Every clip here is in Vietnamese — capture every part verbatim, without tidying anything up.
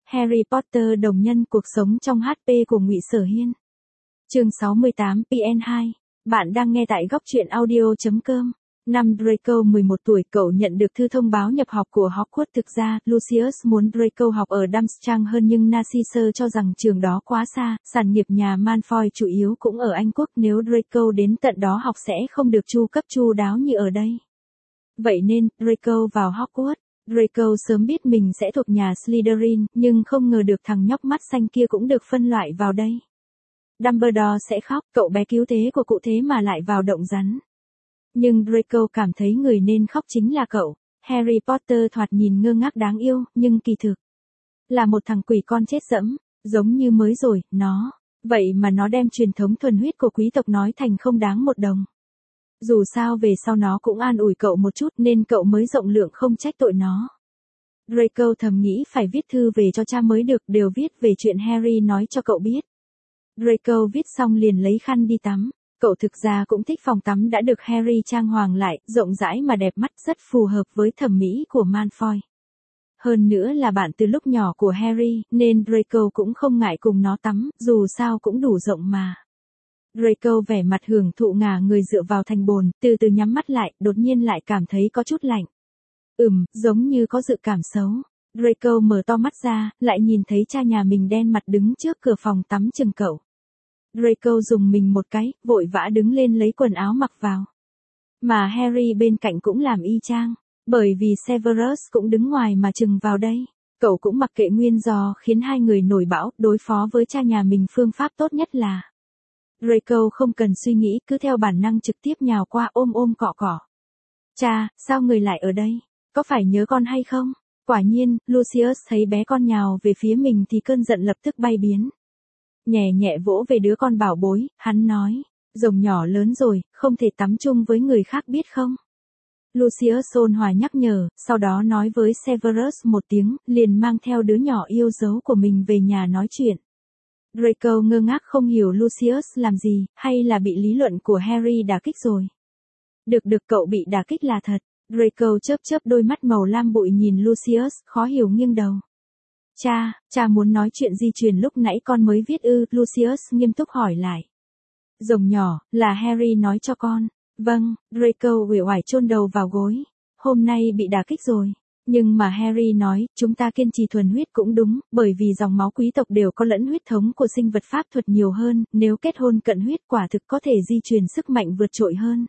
Harry Potter đồng nhân cuộc sống trong hát pê của Ngụy Sở Hiên. Chương sáu mươi tám P N hai. Bạn đang nghe tại góc truyện audio chấm com. Năm Draco mười một tuổi, cậu nhận được thư thông báo nhập học của Hogwarts. Thực ra, Lucius muốn Draco học ở Durmstrang hơn, nhưng Narcissa cho rằng trường đó quá xa, sản nghiệp nhà Malfoy chủ yếu cũng ở Anh Quốc, nếu Draco đến tận đó học sẽ không được chu cấp chu đáo như ở đây. Vậy nên, Draco vào Hogwarts. Draco sớm biết mình sẽ thuộc nhà Slytherin, nhưng không ngờ được thằng nhóc mắt xanh kia cũng được phân loại vào đây. Dumbledore sẽ khóc, cậu bé cứu thế của cụ thế mà lại vào động rắn. Nhưng Draco cảm thấy người nên khóc chính là cậu. Harry Potter thoạt nhìn ngơ ngác đáng yêu, nhưng kỳ thực là một thằng quỷ con chết dẫm, giống như mới rồi, nó. Vậy mà nó đem truyền thống thuần huyết của quý tộc nói thành không đáng một đồng. Dù sao về sau nó cũng an ủi cậu một chút nên cậu mới rộng lượng không trách tội nó. Draco thầm nghĩ phải viết thư về cho cha mới được, đều viết về chuyện Harry nói cho cậu biết. Draco viết xong liền lấy khăn đi tắm. Cậu thực ra cũng thích phòng tắm đã được Harry trang hoàng lại, rộng rãi mà đẹp mắt, rất phù hợp với thẩm mỹ của Malfoy. Hơn nữa là bạn từ lúc nhỏ của Harry, nên Draco cũng không ngại cùng nó tắm, dù sao cũng đủ rộng mà. Draco vẻ mặt hưởng thụ ngả người dựa vào thành bồn, từ từ nhắm mắt lại, đột nhiên lại cảm thấy có chút lạnh. Ừm, giống như có dự cảm xấu. Draco mở to mắt ra, lại nhìn thấy cha nhà mình đen mặt đứng trước cửa phòng tắm chừng cậu. Draco dùng mình một cái, vội vã đứng lên lấy quần áo mặc vào. Mà Harry bên cạnh cũng làm y chang, bởi vì Severus cũng đứng ngoài mà chừng vào đây. Cậu cũng mặc kệ nguyên do khiến hai người nổi bão, đối phó với cha nhà mình phương pháp tốt nhất là Draco không cần suy nghĩ, cứ theo bản năng trực tiếp nhào qua ôm ôm cọ cọ. Cha, sao người lại ở đây? Có phải nhớ con hay không? Quả nhiên, Lucius thấy bé con nhào về phía mình thì cơn giận lập tức bay biến. Nhẹ nhẹ vỗ về đứa con bảo bối, hắn nói, rồng nhỏ lớn rồi, không thể tắm chung với người khác biết không? Lucius ôn hòa nhắc nhở, sau đó nói với Severus một tiếng, liền mang theo đứa nhỏ yêu dấu của mình về nhà nói chuyện. Draco ngơ ngác không hiểu Lucius làm gì, hay là bị lý luận của Harry đả kích rồi. Được được, cậu bị đả kích là thật. Draco chớp chớp đôi mắt màu lam bụi nhìn Lucius, khó hiểu nghiêng đầu. Cha, cha muốn nói chuyện di truyền lúc nãy con mới viết ư? Lucius nghiêm túc hỏi lại. Rồng nhỏ, là Harry nói cho con. Vâng, Draco uể oải chôn đầu vào gối. Hôm nay bị đả kích rồi. Nhưng mà Harry nói, chúng ta kiên trì thuần huyết cũng đúng, bởi vì dòng máu quý tộc đều có lẫn huyết thống của sinh vật pháp thuật nhiều hơn, nếu kết hôn cận huyết quả thực có thể di truyền sức mạnh vượt trội hơn.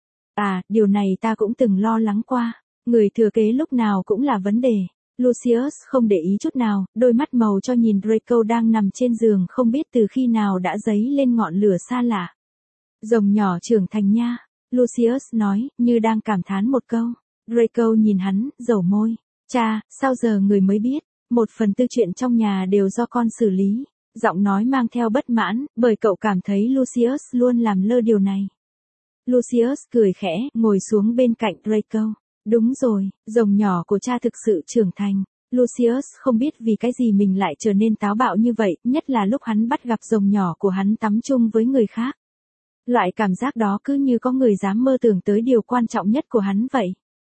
À, điều này ta cũng từng lo lắng qua. Người thừa kế lúc nào cũng là vấn đề. Lucius không để ý chút nào, đôi mắt màu cho nhìn Draco đang nằm trên giường không biết từ khi nào đã dấy lên ngọn lửa xa lạ. Rồng nhỏ trưởng thành nha, Lucius nói, như đang cảm thán một câu. Draco nhìn hắn, dầu môi. Cha, sao giờ người mới biết? Một phần tư chuyện trong nhà đều do con xử lý. Giọng nói mang theo bất mãn, bởi cậu cảm thấy Lucius luôn làm lơ điều này. Lucius cười khẽ, ngồi xuống bên cạnh Draco. Đúng rồi, rồng nhỏ của cha thực sự trưởng thành. Lucius không biết vì cái gì mình lại trở nên táo bạo như vậy, nhất là lúc hắn bắt gặp rồng nhỏ của hắn tắm chung với người khác. Loại cảm giác đó cứ như có người dám mơ tưởng tới điều quan trọng nhất của hắn vậy.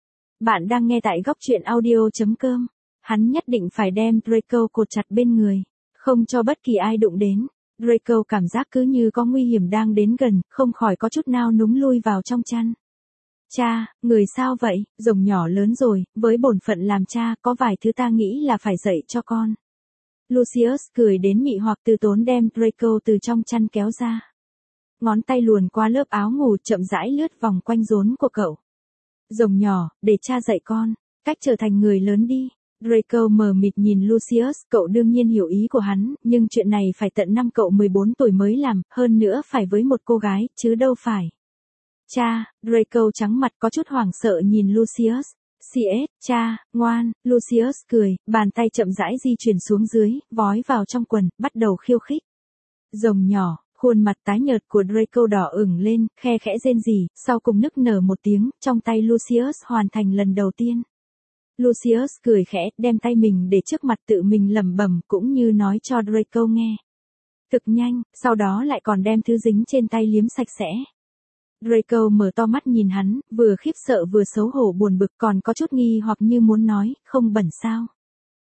Bạn đang nghe tại góc truyện audio chấm com. Hắn nhất định phải đem Draco cột chặt bên người, không cho bất kỳ ai đụng đến. Draco cảm giác cứ như có nguy hiểm đang đến gần, không khỏi có chút nao núng lui vào trong chăn. Cha, người sao vậy? Rồng nhỏ lớn rồi, với bổn phận làm cha, có vài thứ ta nghĩ là phải dạy cho con. Lucius cười đến mị hoặc từ tốn đem Draco từ trong chăn kéo ra. Ngón tay luồn qua lớp áo ngủ chậm rãi lướt vòng quanh rốn của cậu. Rồng nhỏ, để cha dạy con, cách trở thành người lớn đi. Draco mờ mịt nhìn Lucius, cậu đương nhiên hiểu ý của hắn, nhưng chuyện này phải tận năm cậu mười bốn tuổi mới làm, hơn nữa phải với một cô gái, chứ đâu phải. Cha, Draco trắng mặt có chút hoảng sợ nhìn Lucius. xê ét, cha, ngoan, Lucius cười, bàn tay chậm rãi di chuyển xuống dưới, vói vào trong quần, bắt đầu khiêu khích. Rồng nhỏ, khuôn mặt tái nhợt của Draco đỏ ửng lên, khe khẽ rên rỉ, sau cùng nức nở một tiếng, trong tay Lucius hoàn thành lần đầu tiên. Lucius cười khẽ, đem tay mình để trước mặt tự mình lẩm bẩm, cũng như nói cho Draco nghe. Thực nhanh, sau đó lại còn đem thứ dính trên tay liếm sạch sẽ. Draco mở to mắt nhìn hắn, vừa khiếp sợ vừa xấu hổ buồn bực, còn có chút nghi hoặc như muốn nói, không bẩn sao.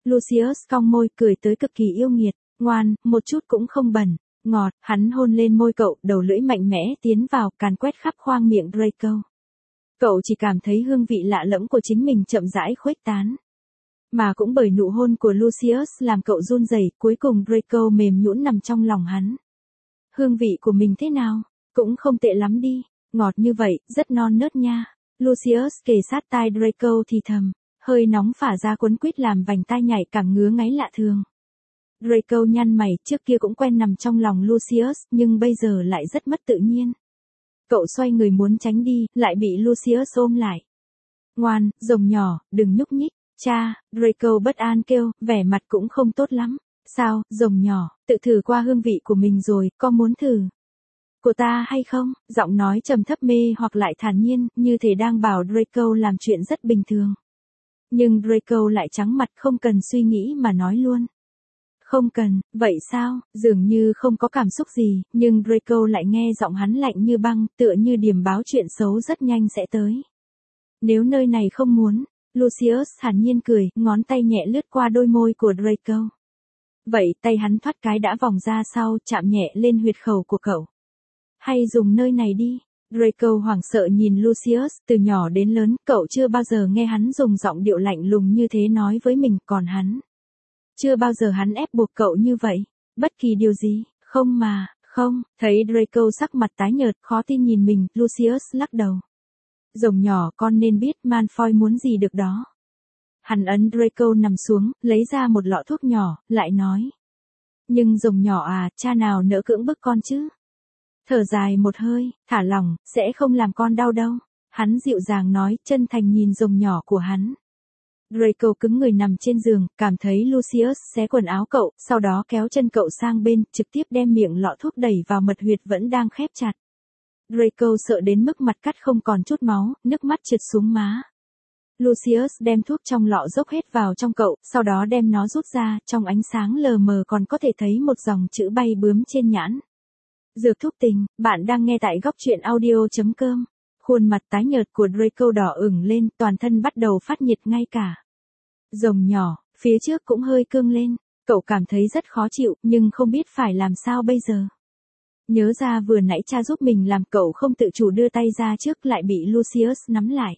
Lucius cong môi cười tới cực kỳ yêu nghiệt, ngoan, một chút cũng không bẩn, ngọt, hắn hôn lên môi cậu, đầu lưỡi mạnh mẽ tiến vào, càn quét khắp khoang miệng Draco. Cậu chỉ cảm thấy hương vị lạ lẫm của chính mình chậm rãi khuếch tán. Mà cũng bởi nụ hôn của Lucius làm cậu run rẩy, cuối cùng Draco mềm nhũn nằm trong lòng hắn. Hương vị của mình thế nào? Cũng không tệ lắm đi, ngọt như vậy, rất non nớt nha. Lucius kề sát tai Draco thì thầm, hơi nóng phả ra cuốn quýt làm vành tai nhảy càng ngứa ngáy lạ thường. Draco nhăn mày, trước kia cũng quen nằm trong lòng Lucius, nhưng bây giờ lại rất mất tự nhiên. Cậu xoay người muốn tránh đi, lại bị Lucius ôm lại. Ngoan, rồng nhỏ, đừng nhúc nhích. Cha, Draco bất an kêu, vẻ mặt cũng không tốt lắm. Sao, rồng nhỏ, tự thử qua hương vị của mình rồi, có muốn thử của ta hay không? Giọng nói trầm thấp mê hoặc lại thản nhiên, như thể đang bảo Draco làm chuyện rất bình thường. Nhưng Draco lại trắng mặt không cần suy nghĩ mà nói luôn. Không cần, vậy sao? Dường như không có cảm xúc gì, nhưng Draco lại nghe giọng hắn lạnh như băng, tựa như điềm báo chuyện xấu rất nhanh sẽ tới. Nếu nơi này không muốn, Lucius thản nhiên cười, ngón tay nhẹ lướt qua đôi môi của Draco. Vậy tay hắn thoát cái đã vòng ra sau, chạm nhẹ lên huyệt khẩu của cậu. Hay dùng nơi này đi. Draco hoảng sợ nhìn Lucius, từ nhỏ đến lớn, cậu chưa bao giờ nghe hắn dùng giọng điệu lạnh lùng như thế nói với mình, còn hắn. Chưa bao giờ hắn ép buộc cậu như vậy. Bất kỳ điều gì, không mà, không, thấy Draco sắc mặt tái nhợt, khó tin nhìn mình, Lucius lắc đầu. Rồng nhỏ con nên biết Malfoy muốn gì được đó. Hắn ấn Draco nằm xuống, lấy ra một lọ thuốc nhỏ, lại nói. Nhưng rồng nhỏ à, cha nào nỡ cưỡng bức con chứ? Thở dài một hơi, thả lỏng, sẽ không làm con đau đâu. Hắn dịu dàng nói, chân thành nhìn rồng nhỏ của hắn. Draco cứng người nằm trên giường, cảm thấy Lucius xé quần áo cậu, sau đó kéo chân cậu sang bên, trực tiếp đem miệng lọ thuốc đẩy vào mật huyệt vẫn đang khép chặt. Draco sợ đến mức mặt cắt không còn chút máu, nước mắt trượt xuống má. Lucius đem thuốc trong lọ dốc hết vào trong cậu, sau đó đem nó rút ra, trong ánh sáng lờ mờ còn có thể thấy một dòng chữ bay bướm trên nhãn. Dược thuốc tình, bạn đang nghe tại góc truyện audio chấm com. Khuôn mặt tái nhợt của Draco đỏ ửng lên, toàn thân bắt đầu phát nhiệt ngay cả. Rồng nhỏ, phía trước cũng hơi cương lên, cậu cảm thấy rất khó chịu, nhưng không biết phải làm sao bây giờ. Nhớ ra vừa nãy cha giúp mình làm cậu không tự chủ đưa tay ra trước lại bị Lucius nắm lại.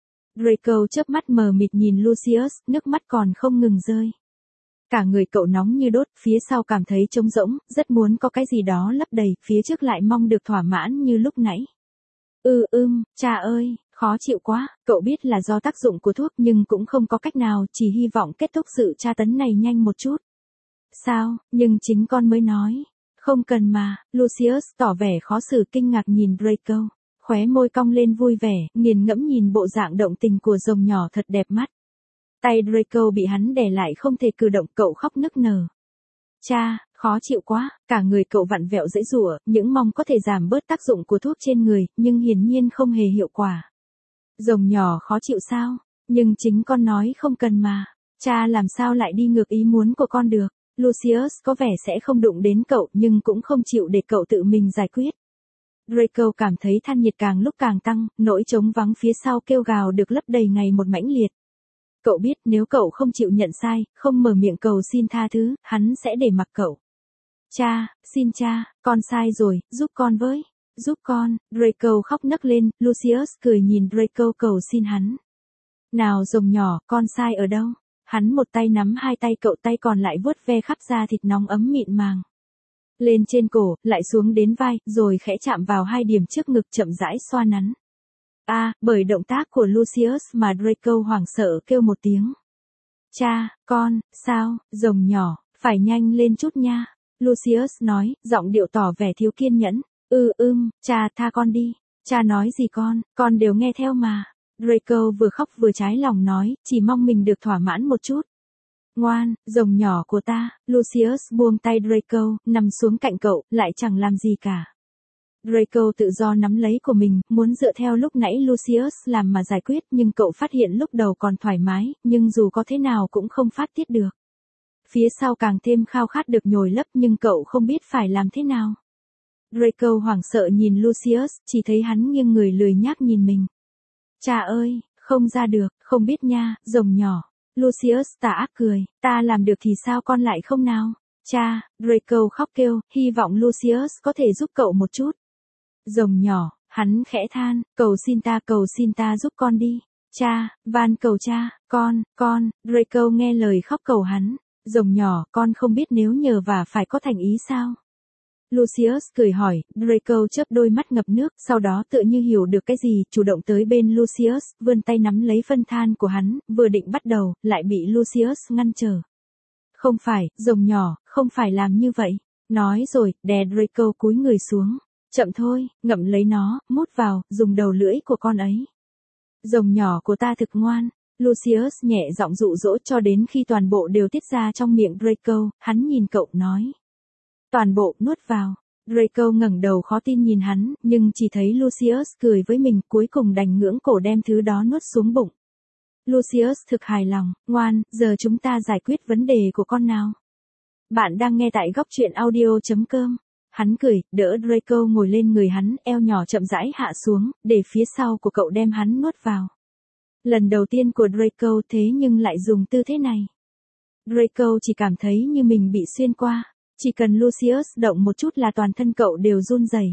Draco chớp mắt mờ mịt nhìn Lucius, nước mắt còn không ngừng rơi. Cả người cậu nóng như đốt, phía sau cảm thấy trống rỗng, rất muốn có cái gì đó lấp đầy, phía trước lại mong được thỏa mãn như lúc nãy. Ừ ưm, cha ơi, khó chịu quá, cậu biết là do tác dụng của thuốc nhưng cũng không có cách nào, chỉ hy vọng kết thúc sự tra tấn này nhanh một chút. Sao, nhưng chính con mới nói. Không cần mà, Lucius tỏ vẻ khó xử kinh ngạc nhìn Draco, khóe môi cong lên vui vẻ, nghiền ngẫm nhìn bộ dạng động tình của rồng nhỏ thật đẹp mắt. Tay Draco bị hắn đè lại không thể cử động, cậu khóc nức nở. Cha, khó chịu quá, cả người cậu vặn vẹo giãy giụa, những mong có thể giảm bớt tác dụng của thuốc trên người, nhưng hiển nhiên không hề hiệu quả. Rồng nhỏ khó chịu sao? Nhưng chính con nói không cần mà. Cha làm sao lại đi ngược ý muốn của con được? Lucius có vẻ sẽ không đụng đến cậu nhưng cũng không chịu để cậu tự mình giải quyết. Draco cảm thấy than nhiệt càng lúc càng tăng, nỗi trống vắng phía sau kêu gào được lấp đầy ngày một mãnh liệt. Cậu biết nếu cậu không chịu nhận sai, không mở miệng cầu xin tha thứ, hắn sẽ để mặc cậu. Cha, xin cha, con sai rồi, giúp con với, giúp con, Draco khóc nấc lên, Lucius cười nhìn Draco cầu xin hắn. Nào rồng nhỏ, con sai ở đâu? Hắn một tay nắm hai tay cậu, tay còn lại vuốt ve khắp da thịt nóng ấm mịn màng. Lên trên cổ, lại xuống đến vai, rồi khẽ chạm vào hai điểm trước ngực chậm rãi xoa nắn. A, à, bởi động tác của Lucius mà Draco hoảng sợ kêu một tiếng. Cha, con, sao, rồng nhỏ, phải nhanh lên chút nha. Lucius nói, giọng điệu tỏ vẻ thiếu kiên nhẫn. Ừ ưm, cha tha con đi. Cha nói gì con, con đều nghe theo mà. Draco vừa khóc vừa trái lòng nói, chỉ mong mình được thỏa mãn một chút. Ngoan, rồng nhỏ của ta, Lucius buông tay Draco, nằm xuống cạnh cậu, lại chẳng làm gì cả. Draco tự do nắm lấy của mình, muốn dựa theo lúc nãy Lucius làm mà giải quyết, nhưng cậu phát hiện lúc đầu còn thoải mái, nhưng dù có thế nào cũng không phát tiết được. Phía sau càng thêm khao khát được nhồi lấp nhưng cậu không biết phải làm thế nào. Draco hoảng sợ nhìn Lucius, chỉ thấy hắn nghiêng người lười nhác nhìn mình. Cha ơi, không ra được, không biết nha, rồng nhỏ. Lucius tà ác cười, ta làm được thì sao con lại không nào? Cha, Draco khóc kêu, hy vọng Lucius có thể giúp cậu một chút. Rồng nhỏ, hắn khẽ than, cầu xin ta cầu xin ta giúp con đi. Cha, van cầu cha, con, con, Draco nghe lời khóc cầu hắn. Rồng nhỏ, con không biết nếu nhờ vả phải có thành ý sao? Lucius cười hỏi, Draco chớp đôi mắt ngập nước, sau đó tựa như hiểu được cái gì, chủ động tới bên Lucius, vươn tay nắm lấy phân than của hắn, vừa định bắt đầu, lại bị Lucius ngăn trở. Không phải, rồng nhỏ, không phải làm như vậy. Nói rồi, đè Draco cúi người xuống. Chậm thôi, ngậm lấy nó, mút vào, dùng đầu lưỡi của con ấy. Rồng nhỏ của ta thực ngoan. Lucius nhẹ giọng dụ dỗ cho đến khi toàn bộ đều tiết ra trong miệng Draco, hắn nhìn cậu nói. Toàn bộ nuốt vào. Draco ngẩng đầu khó tin nhìn hắn, nhưng chỉ thấy Lucius cười với mình, cuối cùng đành ngưỡng cổ đem thứ đó nuốt xuống bụng. Lucius thực hài lòng, ngoan, giờ chúng ta giải quyết vấn đề của con nào. Bạn đang nghe tại góc truyện audio chấm com. Hắn cười, đỡ Draco ngồi lên người hắn, eo nhỏ chậm rãi hạ xuống, để phía sau của cậu đem hắn nuốt vào. Lần đầu tiên của Draco thế nhưng lại dùng tư thế này. Draco chỉ cảm thấy như mình bị xuyên qua. Chỉ cần Lucius động một chút là toàn thân cậu đều run rẩy.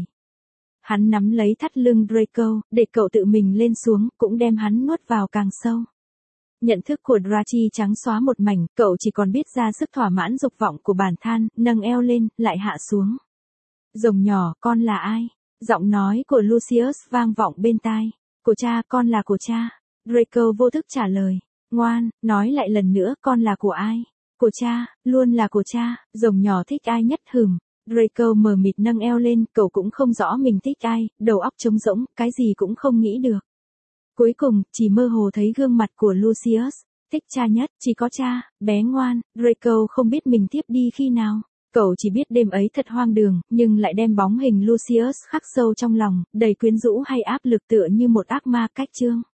Hắn nắm lấy thắt lưng Draco, để cậu tự mình lên xuống, cũng đem hắn nuốt vào càng sâu. Nhận thức của Drachi trắng xóa một mảnh, cậu chỉ còn biết ra sức thỏa mãn dục vọng của bản than, nâng eo lên, lại hạ xuống. Rồng nhỏ, con là ai? Giọng nói của Lucius vang vọng bên tai. Của cha, con là của cha. Draco vô thức trả lời. Ngoan, nói lại lần nữa, con là của ai? Của cha, luôn là của cha. Rồng nhỏ thích ai nhất hừm. Draco mờ mịt nâng eo lên, cậu cũng không rõ mình thích ai, đầu óc trống rỗng, cái gì cũng không nghĩ được. Cuối cùng, chỉ mơ hồ thấy gương mặt của Lucius. Thích cha nhất, chỉ có cha, bé ngoan. Draco không biết mình tiếp đi khi nào. Cậu chỉ biết đêm ấy thật hoang đường, nhưng lại đem bóng hình Lucius khắc sâu trong lòng, đầy quyến rũ hay áp lực tựa như một ác ma cách chương.